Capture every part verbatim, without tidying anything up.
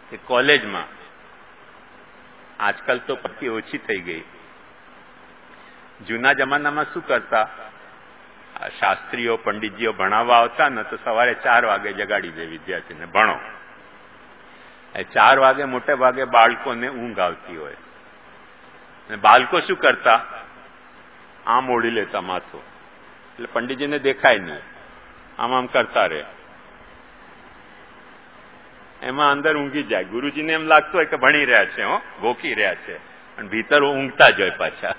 કે કોલેજમાં આજકાલ તો પટ્ટી ઓછી થઈ ગઈ. જૂના જમાનામાં શું કરતા, શાસ્ત્રીઓ પંડિતજીઓ ભણાવવા આવતા ને તો સવારે ચાર વાગે જગાડી દે વિદ્યાર્થીને, ભણો. એ ચાર વાગે મોટે ભાગે બાળકોને ઊંઘ આવતી હોય અને બાળકો શું કરતા, આમ ઓળી લેતા માથું, એટલે પંડિતજીને દેખાય નહીં, આમ આમ કરતા રહે. એમાં અંદર ઊંઘી જાય. ગુરુજીને એમ લાગતું હોય કે ભણી રહ્યા છે, હો ગોખી રહ્યા છે, અને ભીતર ઊંઘતા જ હોય પાછા.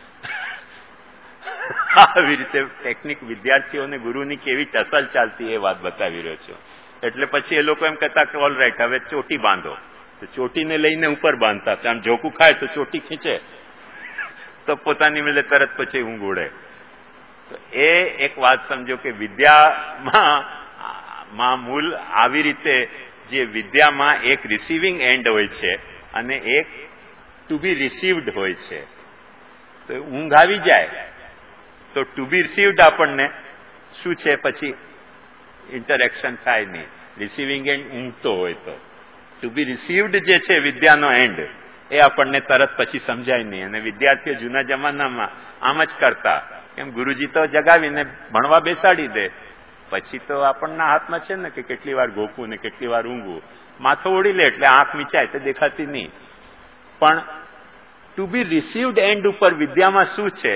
આવી રીતે ટેકનિક વિદ્યાર્થીઓને ગુરુની કેવી ટસલ ચાલતી એ વાત બતાવી રહ્યો છું. એટલે પછી એ લોકો એમ કહેતા કે ઓલ રાઈટ, હવે ચોટી બાંધો. તો ચોટીને લઈને ઉપર બાંધતા, આમ જોકું ખાય તો ચોટી ખીંચે તો પોતાની મેલે તરત પછી ઊંઘ ઉડે. તો એ એક વાત સમજો કે વિદ્યામાં માં મૂળ આવી રીતે, જે વિદ્યામાં એક રિસીવિંગ એન્ડ હોય છે અને એક ટુ બી રિસીવ્ડ હોય છે. તો ઊંઘ આવી જાય તો ટુ બી રિસીવ્ડ આપણને શું છે, પછી ઇન્ટરેક્શન થાય નહીં. રિસીવિંગ એન્ડ ઊંઘતો હોય તો ટુ બી રિસીવ્ડ જે છે વિદ્યાનો એન્ડ, એ આપણને તરત પછી સમજાય નહીં. અને વિદ્યાર્થીઓ જૂના જમાનામાં આમ જ કરતા, કેમ ગુરુજી તો જગાવીને ભણવા બેસાડી દે, પછી તો આપણના હાથમાં છે ને કે કેટલી વાર ગોખવું ને કેટલી વાર ઊંઘવું. માથો ઓળી લે એટલે આંખ મીચાય તો દેખાતી નહીં. પણ ટુ બી રિસીવ્ડ એન્ડ ઉપર વિદ્યામાં શું છે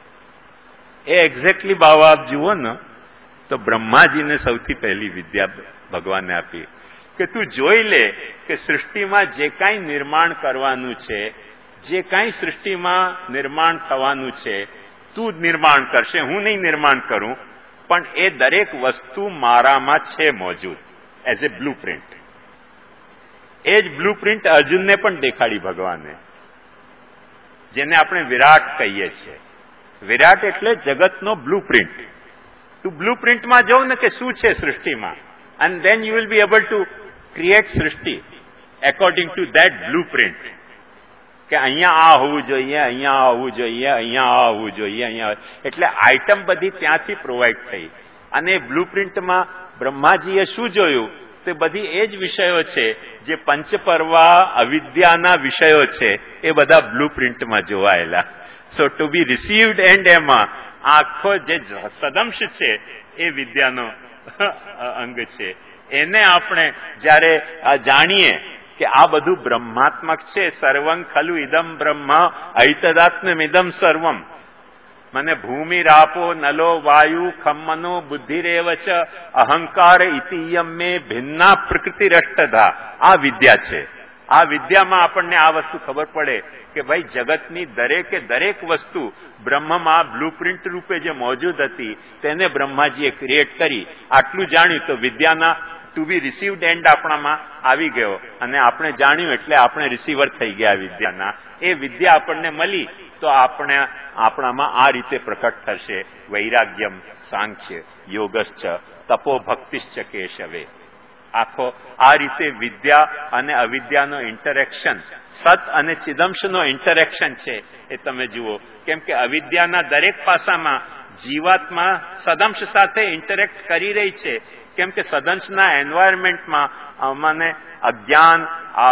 એ એક્ઝેક્ટલી ભાવ આપ જુઓ ને તો બ્રહ્માજીને સૌથી પહેલી વિદ્યા ભગવાને આપી કે તું જોઈ લે કે સૃષ્ટિમાં જે કાંઈ નિર્માણ કરવાનું છે, જે કાંઈ સૃષ્ટિમાં નિર્માણ થવાનું છે, તું જ નિર્માણ કરશે, હું નહીં નિર્માણ કરું. પણ એ દરેક વસ્તુ મારામાં છે મોજૂદ એઝ એ બ્લુ પ્રિન્ટ. એ જ બ્લુ પ્રિન્ટ અર્જુનને પણ દેખાડી ભગવાને, જેને આપણે વિરાટ કહીએ છીએ. વિરાટ એટલે જગતનો બ્લુ પ્રિન્ટ. તું બ્લુ પ્રિન્ટમાં જોઉં ને કે શું છે સૃષ્ટિમાં, and then you will be able to create સૃષ્ટિ according to that blueprint. કે અહીંયા આ હોવું જોઈએ, અહીંયા આવવું જોઈએ, અહીંયા આ હોવું જોઈએ, અહીંયા. એટલે આઈટમ બધી ત્યાંથી પ્રોવાઈડ થઈ. અને બ્લુપ્રિન્ટમાં બ્રહ્માજીએ શું જોયું, તે બધી એ જ વિષયો છે જે પંચપર્વા અવિદ્યાના વિષયો છે, એ બધા બ્લુપ્રિન્ટમાં જોવાયેલા. So to be received and એમાં આખો જે સદંશ છે એ વિદ્યાનો અંગ છે. એને આપણે જયારે જાણીએ કે આ બધું બ્રહ્માત્મક છે, સર્વં ખલુ ઇદમ બ્રહ્મ ઐતદાત્મ્યમિદમ સર્વમ, મને ભૂમિ રાપો નલો વાયુ ખમ્મનો બુદ્ધિરેવ ચ અહંકાર ઇતિયમ મે ભિન્ના પ્રકૃતિરષ્ટધા. આ વિદ્યા છે. આ વિદ્યામાં આપણને આ વસ્તુ ખબર પડે કે ભાઈ જગતની દરેકે દરેક વસ્તુ બ્રહ્મમાં બ્લુપ્રિન્ટ રૂપે જે મોજૂદ હતી તેને બ્રહ્માજીએ ક્રિએટ કરી. આટલું જાણ્યું તો વિદ્યાના ટુ બી રિસીવ્ડ એન્ડ આપણામાં આવી ગયો, અને આપણે જાણ્યું એટલે આપણે રિસીવર થઈ ગયા વિદ્યાના. એ વિદ્યા આપણને મળી તો આપણે આપણામાં આ રીતે પ્રકટ થશે વૈરાગ્યમ સાંખ્ય યોગશ્ચ તપો ભક્તિશ્ચ કેશવે. આખો આ રીતે વિદ્યા અને અવિદ્યાનો ઇન્ટરેક્શન, સત અને ચિદંશનો ઇન્ટરેક્શન છે એ તમે જુઓ. કેમ કે અવિદ્યાના દરેક પાસામાં જીવાત્મા સદંશ સાથે ઇન્ટરેક્ટ કરી રહી છે. કેમ કે સદંશના એન્વાયરમેન્ટમાં મને અજ્ઞાન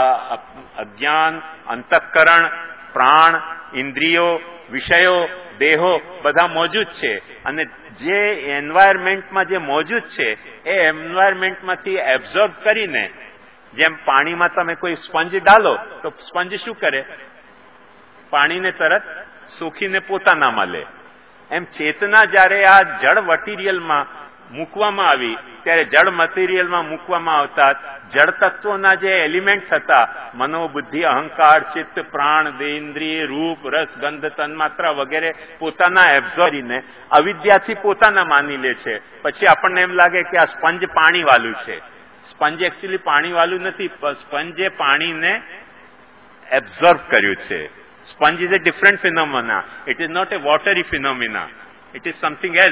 અજ્ઞાન અંતઃકરણ, પ્રાણ, ઇન્દ્રિયો, વિષયો, દેહો બધા મોજૂદ છે. અને જે એન્વાયરમેન્ટમાં જે મોજૂદ છે એ એન્વાયરમેન્ટમાંથી એબ્ઝોર્બ કરીને, જેમ પાણીમાં તમે કોઈ સ્પંજ ડાલો તો સ્પંજ શું કરે, પાણીને તરત સોખીને પોતાનામાં લે. એમ ચેતના જયારે આ જળ મટીરિયલમાં મૂકવામાં આવી ત્યારે જળ મટીરિયલમાં મૂકવામાં આવતા જળ તત્વોના જે એલિમેન્ટ્સ હતા, મનો, બુદ્ધિ, અહંકાર, ચિત્ત, પ્રાણ, દેન્દ્રિય, રૂપ, રસ, ગંધ, તન્માત્રા વગેરે પોતાના એબ્ઝોર્બ કરીને અવિદ્યાથી પોતાના માની લે છે. પછી આપણને એમ લાગે કે આ સ્પંજ પાણી વાળું છે. સ્પંજ એકચ્યુઅલી પાણી વાળું નથી, સ્પંજે પાણીને એબ્ઝોર્બ કર્યું છે. Sponge is a different phenomena. It is not a watery phenomena. It is something else.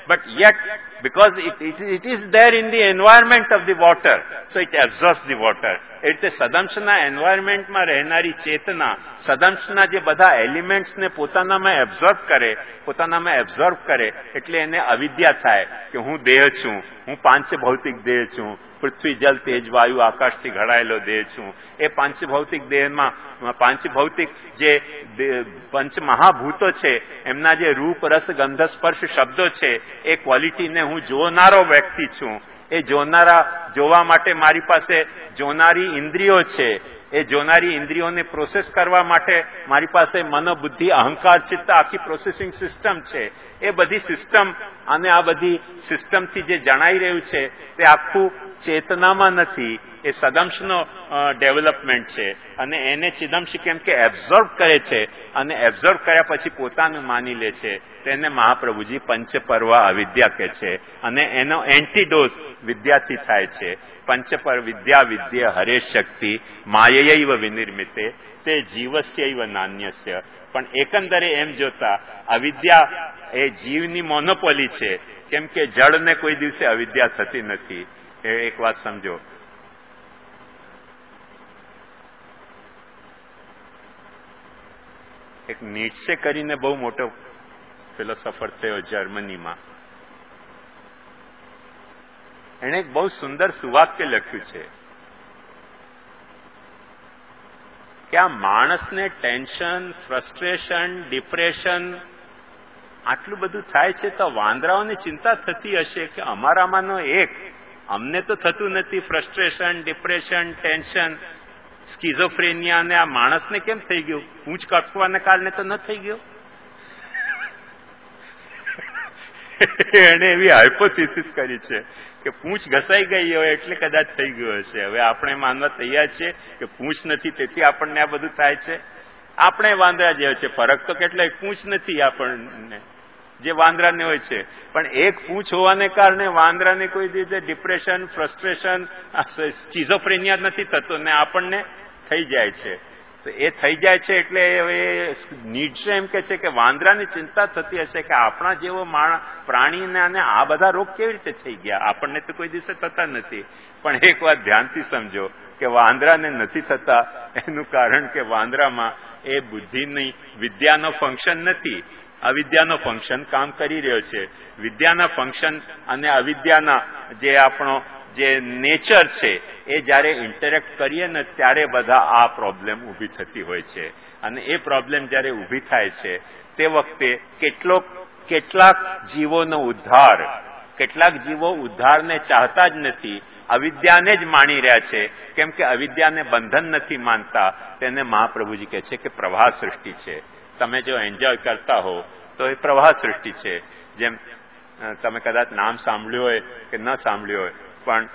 but yet because it, it, it is there in the environment of the water, so it absorbs the water. એટલે સદંશના એન્વાયરમેન્ટમાં રહેનારી ચેતના સદંશના જે બધા એલિમેન્ટ્સને પોતાનામાં absorb કરે પોતાનામાં absorb કરે એટલે એને અવિદ્યા થાય કે હું દેહ છું, હું પાંચ ભૌતિક દેહ છું, પૃથ્વી જલ તેજ વાયુ આકાશથી ઘડાયેલો દેહ છું. એ પાંચ ભૌતિક દેહમાં પાંચ ભૌતિક જે પંચ મહાભૂતો છે એમના જે રૂપ રસ ગંધ સ્પર્શ શબ્દો છે એ ક્વોલિટીને હું જોનારો વ્યક્તિ છું. એ જોનારા જોવા માટે મારી પાસે જોનારી ઇન્દ્રિયો છે. એ જોનારી ઇન્દ્રિયોને પ્રોસેસ કરવા માટે મારી પાસે મન બુદ્ધિ અહંકાર ચિત્ત આખી પ્રોસેસિંગ સિસ્ટમ છે. એ બધી સિસ્ટમ અને આ બધી સિસ્ટમથી જે જણાઈ રહ્યું છે તે આખું ચેતનામાં નથી, એ સદંશનો ડેવલપમેન્ટ છે. અને એને ચિદંશ કેમ કે એબ્ઝોર્બ કરે છે અને એબ્ઝોર્બ કર્યા પછી પોતાનું માની લે છે, તેને મહાપ્રભુજી પંચપર્વ અવિદ્યા કહે છે. અને એનો એન્ટીડોઝ વિદ્યાથી થાય છે. પંચપર વિદ્યા વિદ્ય હરે શક્તિ માયૈવ વિનિર્મિતે તે જીવસ્યૈવ નાન્યસ્ય. પણ એકંદરે એમ જોતા અવિદ્યા એ જીવની મોનોપોલી છે, કેમ કે જળને કોઈ દિવસે અવિદ્યા થતી નથી. એ એક વાત સમજો. એક નીટ્સે કરીને બહુ મોટો ફિલોસોફર થયો જર્મનીમાં. એણે એક બહુ સુંદર સુવાક્ય લખ્યું છે કે આ માણસને ટેન્શન, ફ્રસ્ટ્રેશન, ડિપ્રેશન આટલું બધું થાય છે તો વાંદરાઓની ચિંતા થતી હશે કે અમારામાંનો એક અમને તો થતું નથી ફ્રસ્ટ્રેશન, ડિપ્રેશન, ટેન્શન, સ્કિઝોફ્રેનિયા, અને આ માણસને કેમ થઈ ગયું? પૂંછ કાપવાને કારણે તો ન થઈ ગયો. એને એવી હાઇપોથિસિસ કરી છે કે પૂંછ ઘસાઈ ગઈ હોય એટલે કદાચ થઈ ગયો હશે. હવે આપણે માનવા તૈયાર છે કે પૂંછ નથી તેથી આપણને આ બધું થાય છે. આપણે વાંદરા જેવા છે, ફરક તો કેટલાય પૂંછ નથી આપણને જે વાંદરાને હોય છે, પણ એક પૂંછ હોવાને કારણે વાંદરાને કોઈ રીતે ડિપ્રેશન, ફ્રસ્ટ્રેશન, સ્કિઝોફ્રેનિયા નથી થતો ને આપણને થઈ જાય છે. તો એ થઈ જાય છે એટલે હવે નીડ્સે એમ કે છે કે વાંદરાની ચિંતા થતી હશે કે આપણા જેવો માણસ પ્રાણીને અને આ બધા રોગ કેવી રીતે થઈ ગયા, આપણને તો કોઈ દિવસે થતા નથી. પણ એક વાત ધ્યાનથી સમજો કે વાંદરાને નથી થતા એનું કારણ કે વાંદરામાં એ બુદ્ધિની વિદ્યાનો ફંક્શન નથી, અવિદ્યાનો ફંક્શન કામ કરી રહ્યો છે. વિદ્યાના ફંક્શન અને અવિદ્યાના જે આપણો જે નેચર છે એ જયારે ઇન્ટરેક્ટ કરીએ ને ત્યારે બધા આ પ્રોબ્લેમ ઊભી થતી હોય છે. અને એ પ્રોબ્લેમ જયારે ઊભી થાય છે તે વખતે કેટલોક કેટલાક જીવોનો ઉદ્ધાર, કેટલાક જીવો ઉદ્ધારને ચાહતા જ નથી, અવિદ્યાને જ માણી રહ્યા છે. કેમ કે અવિદ્યાને બંધન નથી માનતા. તેને મહાપ્રભુજી કહે છે કે પ્રવાહ સૃષ્ટિ છે. તમે જો એન્જોય કરતા હો તો એ પ્રવાહ સૃષ્ટિ છે. જેમ તમે કદાચ નામ સાંભળ્યું હોય કે ન સાંભળ્યું હોય, પણ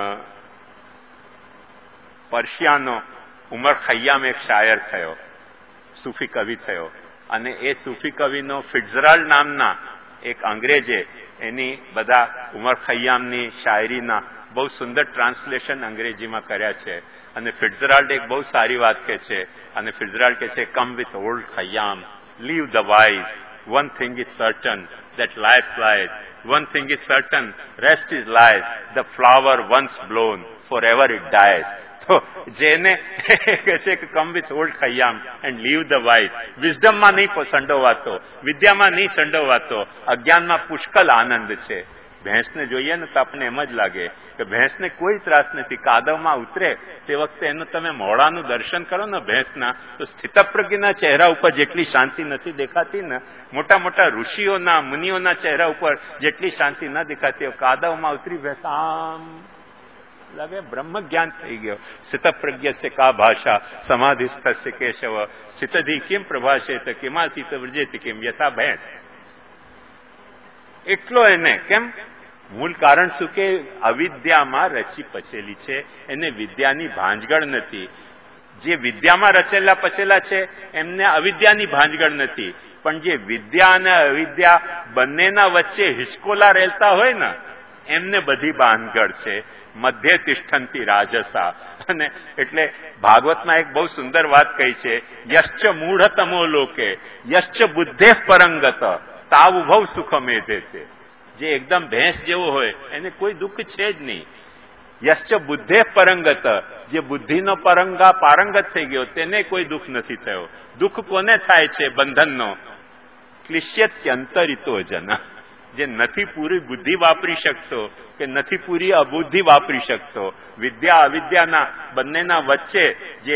પર્શિયાનો ઉમર ખૈયામ એક શાયર થયો, સૂફી કવિ થયો. અને એ સૂફી કવિનો ફિટ્ઝરાલ્ડ નામના એક અંગ્રેજે એની બધા ઉમર ખૈયામની શાયરીના બહુ સુંદર ટ્રાન્સલેશન અંગ્રેજીમાં કર્યા છે. અને ફિટ્ઝરાલ્ડ એક બહુ સારી વાત કહે છે. અને ફિટ્ઝરાલ્ડ કહે છે, come with old Khayyam, leave the wise, one thing is certain that life flies, one thing is certain, rest is lies, the flower once blown, forever it dies. તો જેને કહે છે કે come with old Khayyam and leave the wise, વિઝડમમાં નહીં સંડોવાતો, વિદ્યામાં નહીં સંડોવાતો, અજ્ઞાનમાં પુષ્કળ આનંદ છે. ભેંસને જોઈએ ને તો આપણને એમ જ લાગે કે ભેંસને કોઈ ત્રાસ નથી. કાદવમાં ઉતરે તે વખતે એનું તમે મોઢાનું દર્શન કરો ને ભેંસના, તો સ્થિતપ્રજ્ઞના ચહેરા ઉપર જેટલી શાંતિ નથી દેખાતી ને, મોટા મોટા ઋષિઓના મુનિઓના ચહેરા ઉપર જેટલી શાંતિ ન દેખાતી, કાદવમાં ઉતરી ભેંસ આમ લાગે બ્રહ્મ જ્ઞાન થઈ ગયો. સ્થિતપ્રજ્ઞ છે કા ભાષા સમાધિસ્થ કેશવ, સ્થિતધિ કેમ પ્રભાષેત કિમાસીત વ્રજેત કેમ યથા ભેંસ. એટલો એને કેમ? મૂળ કારણ શું કે અવિદ્યામાં રચી પચેલી છે, એને વિદ્યાની ભાંજગળ નથી. જે વિદ્યામાં રચેલા પચેલા છે એમને અવિદ્યાની ભાંજગળ નથી. પણ જે વિદ્યા અને અવિદ્યા બંનેના વચ્ચે હિસકોલા રહેતા હોય ને એમને બધી ભાંજગળ છે. મધ્ય તિષ્ઠંતી રાજસા. અને એટલે ભાગવતમાં એક બહુ સુંદર વાત કહી છે, યશ્ચ મૂઢતમો લોકે યશ્ચ બુદ્ધે પરંગત તાવ ભવ સુખ મેધે છે. જે એકદમ ભેંસ જેવો હોય એને કોઈ દુઃખ છે જ નહીં. યશ્ચ બુદ્ધે પરંગત, જે બુદ્ધિનો પરંગા પારંગત થઈ ગયો તેને કોઈ દુઃખ નથી થયો. દુઃખ કોને થાય છે બંધનનો? ક્લિશ્યત્યંતરિતો જન, જે નથી પૂરી બુદ્ધિ વાપરી શકતો કે નથી પૂરી અબુદ્ધિ વાપરી શકતો, વિદ્યા અવિદ્યાના બંનેના વચ્ચે જે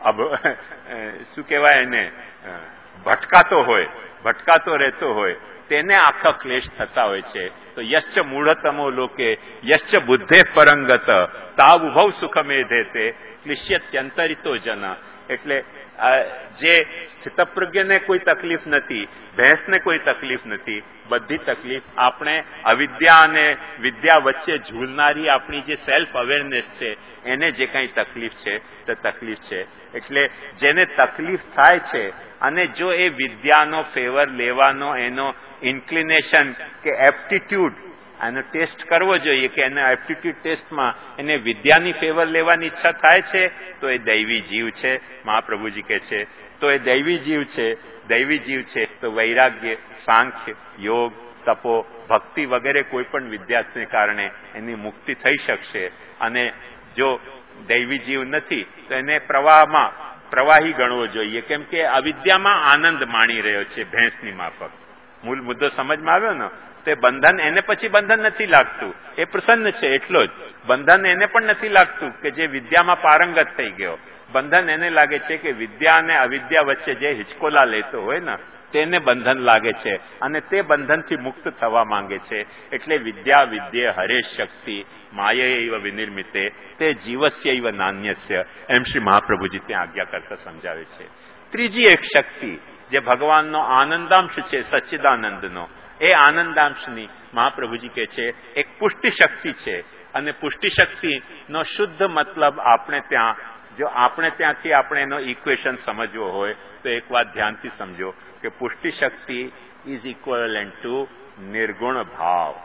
શું કહેવાય એને ભટકાતો હોય ભટકાતો રહેતો હોય તેને આખા ક્લેશ થતા હોય છે. તો યશ્ચ મૂઢતમો લોકે યશ્ચ બુદ્ધે પરંગત તાવ ઉભવ સુખમેધે તે ક્લિશ્યત્યંતરિતો જન. એટલે જે સ્થિતપ્રજ્ઞને કોઈ તકલીફ નથી, ભેંસને કોઈ તકલીફ નથી, બધી તકલીફ આપણે અવિદ્યા અને વિદ્યા વચ્ચે ઝૂલનારી આપણી જે સેલ્ફ અવેરનેસ છે એને જે કંઈ તકલીફ છે તે તકલીફ છે. એટલે જેને તકલીફ થાય છે અને જો એ વિદ્યાનો ફેવર લેવાનો એનો ઇન્ક્લિનેશન કે એપ્ટિટ્યુડ આનો ટેસ્ટ કરવો જોઈએ કે એના એપ્ટિટ્યુડ ટેસ્ટમાં એને વિદ્યાની ફેવર લેવાની ઈચ્છા થાય છે તો એ દૈવી જીવ છે. મહાપ્રભુજી કહે છે તો એ દૈવી જીવ છે. દૈવી જીવ છે તો વૈરાગ્ય, સાંખ્ય, યોગ, તપો, ભક્તિ વગેરે કોઈ પણ વિદ્યાને કારણે એની મુક્તિ થઈ શકશે. અને જો દૈવી જીવ નથી તો એને પ્રવાહમાં પ્રવાહી ગણવો જોઈએ, કેમ કે અવિદ્યામાં આનંદ માણી રહ્યો છે ભેંસની માફક. મૂળ મુદ્દો સમજમાં આવ્યો ને? તે બંધન એને પછી બંધન નથી લાગતું, એ પ્રસન્ન છે એટલો જ. બંધન એને પણ નથી લાગતું કે જે વિદ્યામાં પારંગત થઈ ગયો. બંધન એને લાગે છે કે વિદ્યા અને અવિદ્યા વચ્ચે જે હિચકોલા લેતો હોય ને તેને બંધન લાગે છે અને તે બંધનથી મુક્ત થવા માંગે છે. એટલે વિદ્યા વિદ્યે હરેશ શક્તિ માયૈવ વિનિર્મિતે તે જીવસ્યૈવ નાન્યસ્ય, એમ શ્રી મહાપ્રભુજી ત્યાં આજ્ઞા કરતા સમજાવે છે. ત્રીજી એક શક્તિ જે ભગવાનનો આનંદાંશ છે સચ્ચિદાનંદનો, એ આનંદાંશની મહાપ્રભુજી કહે છે એક પુષ્ટિ શક્તિ છે. અને પુષ્ટિ શક્તિનો શુદ્ધ મતલબ આપણે ત્યાં જો આપણે ત્યાંથી આપણે એનો ઇક્વેશન સમજવો હોય તો એક વાત ધ્યાનથી સમજો કે પુષ્ટિ શક્તિ ઇઝ ઇક્વલન્ટ ટુ નિર્ગુણ ભાવ.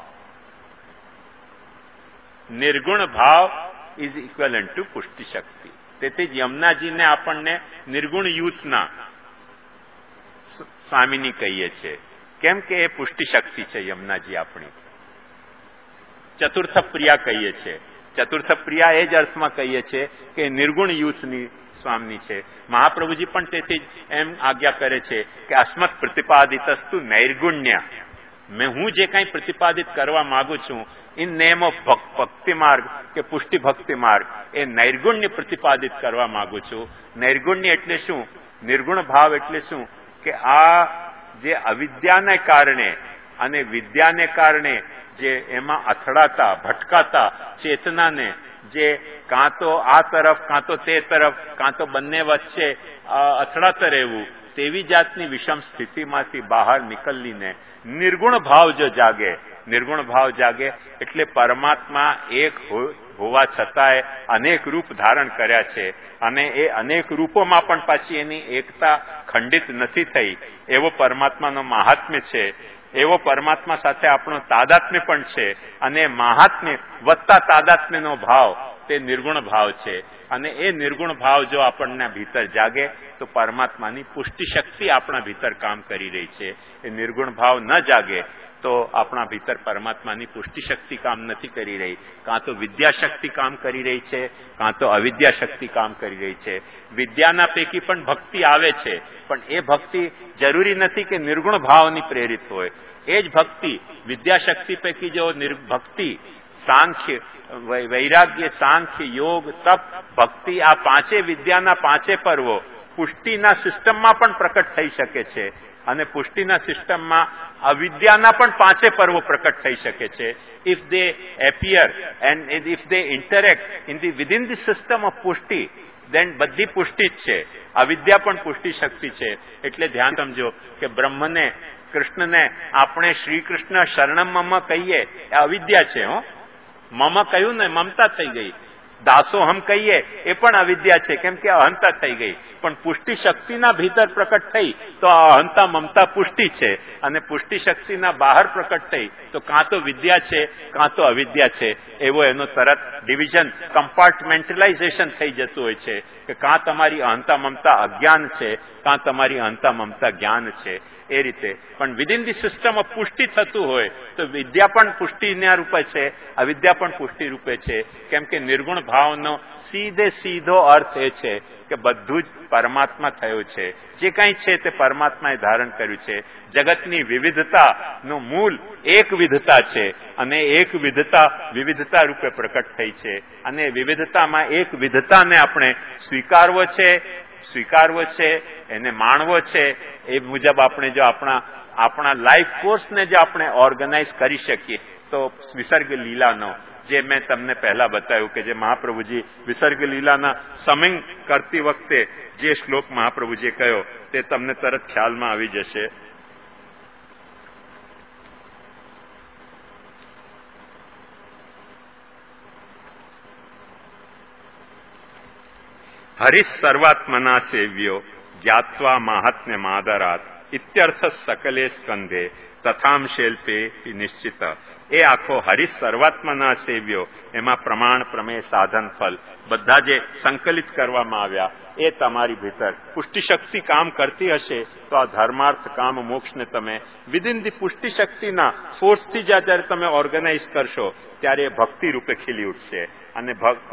નિર્ગુણ ભાવ ઇઝ ઇક્વલન્ટ ટુ પુષ્ટિ શક્તિ. તેથી જ યમુનાજીને આપણને નિર્ગુણ યુથના સ્વામીની કહીએ છીએ. કેમ કે એ પુષ્ટિ શક્તિ છે યમુનાજી આપણી. ચતુર્થ પ્રિયા કહીએ છીએ. ચતુર્થ પ્રિયા એ જ અર્થમાં કહીએ છીએ કે નિર્ગુણ યુથની સ્વામી છે. મહાપ્રભુજી પણ તેથી એમ આજ્ઞા કરે છે કે અસ્મત પ્રતિપાદિતસ્તુ નૈર્ગુણ્ય. મેં હું જે કંઈ પ્રતિપાદિત કરવા માંગુ છું ઇન નેમ ઓફ ભક્તિ માર્ગ કે પુષ્ટિ ભક્તિ માર્ગ, એ નૈર્ગુણ્ય પ્રતિપાદિત કરવા માંગુ છું. નૈર્ગુણ્ય એટલે શું? નિર્ગુણ ભાવ એટલે શું? કે આ જે અવિદ્યાને કારણે અને વિદ્યાને કારણે જે એમાં અથડાતા ભટકાતા ચેતનાને જે કાં તો આ તરફ કાં તો તે તરફ કાં તો બંને વચ્ચે અથડાતા રહેવું, તેવી જાતની વિષમ સ્થિતિમાંથી બહાર નીકળીને નિર્ગુણ ભાવ જો જાગે, નિર્ગુણ ભાવ જાગે એટલે પરમાત્મા એક હોવા છતાંય અનેક રૂપ ધારણ કર્યા છે અને એ અનેક રૂપોમાં પણ પાછી એની એકતા ખંડિત નથી થઈ, એવો પરમાત્માનો મહાત્મ્ય છે. એવો પરમાત્મા સાથે આપણો તાદાત્મ્ય પણ છે અને મહાત્મ્ય વત્તા તાદાત્મ્યનો ભાવ તે નિર્ગુણ ભાવ છે. અને એ નિર્ગુણ ભાવ જો આપણને ભીતર જાગે તો પરમાત્માની પુષ્ટિ શક્તિ આપણા ભીતર કામ કરી રહી છે. એ નિર્ગુણ ભાવ ન જાગે તો આપણા ભીતર પરમાત્માની પુષ્ટિ શક્તિ કામ નથી કરી રહી. કાં તો વિદ્યા શક્તિ કામ કરી રહી છે, કાં તો અવિદ્યા શક્તિ કામ કરી રહી છે. વિદ્યાના પૈકી પણ ભક્તિ આવે છે, પણ એ ભક્તિ જરૂરી નથી કે નિર્ગુણ ભાવની પ્રેરિત હોય. એ જ ભક્તિ વિદ્યા શક્તિ પૈકી જો ભક્તિ સાંખ્ય, વૈરાગ્ય, સાંખ્ય, યોગ, તપ, ભક્તિ આ પાંચે વિદ્યાના પાંચે પર્વો પુષ્ટિના સિસ્ટમમાં પણ પ્રકટ થઈ શકે છે અને પુષ્ટિના સિસ્ટમમાં અવિદ્યાના પણ પાંચે પર્વો પ્રકટ થઈ શકે છે. If they appear and if they interact in the within the system of Pushti, then બધી પુષ્ટિ જ છે. અવિદ્યા પણ પુષ્ટિ શક્તિ છે. એટલે ધ્યાન સમજો કે બ્રહ્મને કૃષ્ણને આપણે શ્રી કૃષ્ણ શરણમ મમ કહીએ એ અવિદ્યા છે. હો મમ કહ્યું ને મમતા થઈ ગઈ. દાસો હમ કહીએ એ પણ અવિદ્યા છે, કેમ કે અહંતા થઈ ગઈ. પણ પુષ્ટિ શક્તિના ભીતર પ્રકટ થઈ તો આ અહંતા મમતા પુષ્ટિ છે અને પુષ્ટિ શક્તિના બહાર પ્રકટ થઈ તો કાં તો વિદ્યા છે કાં તો અવિદ્યા છે. એવો એનો તરત ડિવિઝન કમ્પાર્ટમેન્ટલાઇઝેશન થઈ જતું હોય છે કે કાં તમારી અહંતા મમતા અજ્ઞાન છે કાં તમારી અહંતા મમતા જ્ઞાન છે. એ રીતે. પણ વિધિન ધી સિસ્ટમ ઓફ પુષ્ટિ થતું હોય તો વિદ્યા પણ પુષ્ટિના રૂપે છે, અવિદ્યા પણ પુષ્ટિ રૂપે છે. કેમ કે નિર્ગુણ ભાવનો સીધે સીધો અર્થ એ છે કે બધું જ પરમાત્મા થયું છે. જે કંઈ છે તે પરમાત્માએ ધારણ કર્યું છે. જગતની વિવિધતાનું મૂળ એક વિધતા છે અને એક વિધતા વિવિધતા રૂપે પ્રકટ થઈ છે. અને વિવિધતામાં એક વિધતાને આપણે સ્વીકારવો છે, સ્વીકારવો છે, એને માણવો છે. એ મુજબ આપણે જો આપણા આપણા લાઈફ કોર્સને જો આપણે ઓર્ગેનાઇઝ કરી શકીએ તો વિસર્ગ લીલાનો જે મેં તમને પહેલા બતાવ્યું કે જે મહાપ્રભુજી વિસર્ગ લીલાના સમિંગ કરતી વખતે જે શ્લોક મહાપ્રભુજીએ કહ્યો તે તમને તરત ખ્યાલમાં આવી જશે. હરિ સર્વાત્મના સેવ્યો જ્ઞાત્વા માહાત્મ્ય માદરાત ઇત્યર્થ સકલે સ્કંધે તથામ શેલ્પે નિશ્ચિત. એ આખો હરિ સર્વાત્મના સેવ્યો એમાં પ્રમાણ, પ્રમેય, સાધન, ફલ બધા જે સંકલિત કરવામાં આવ્યા એ તમારી ભીતર પુષ્ટિ શક્તિ કામ કરતી હશે તો આ ધર્માર્થ કામ મોક્ષને તમે વિધિન ધી પુષ્ટિ શક્તિના ફોર્સથી જ્યારે તમે ઓર્ગેનાઇઝ કરશો ત્યારે ભક્તિ રૂપે ખીલી ઉઠશે. અને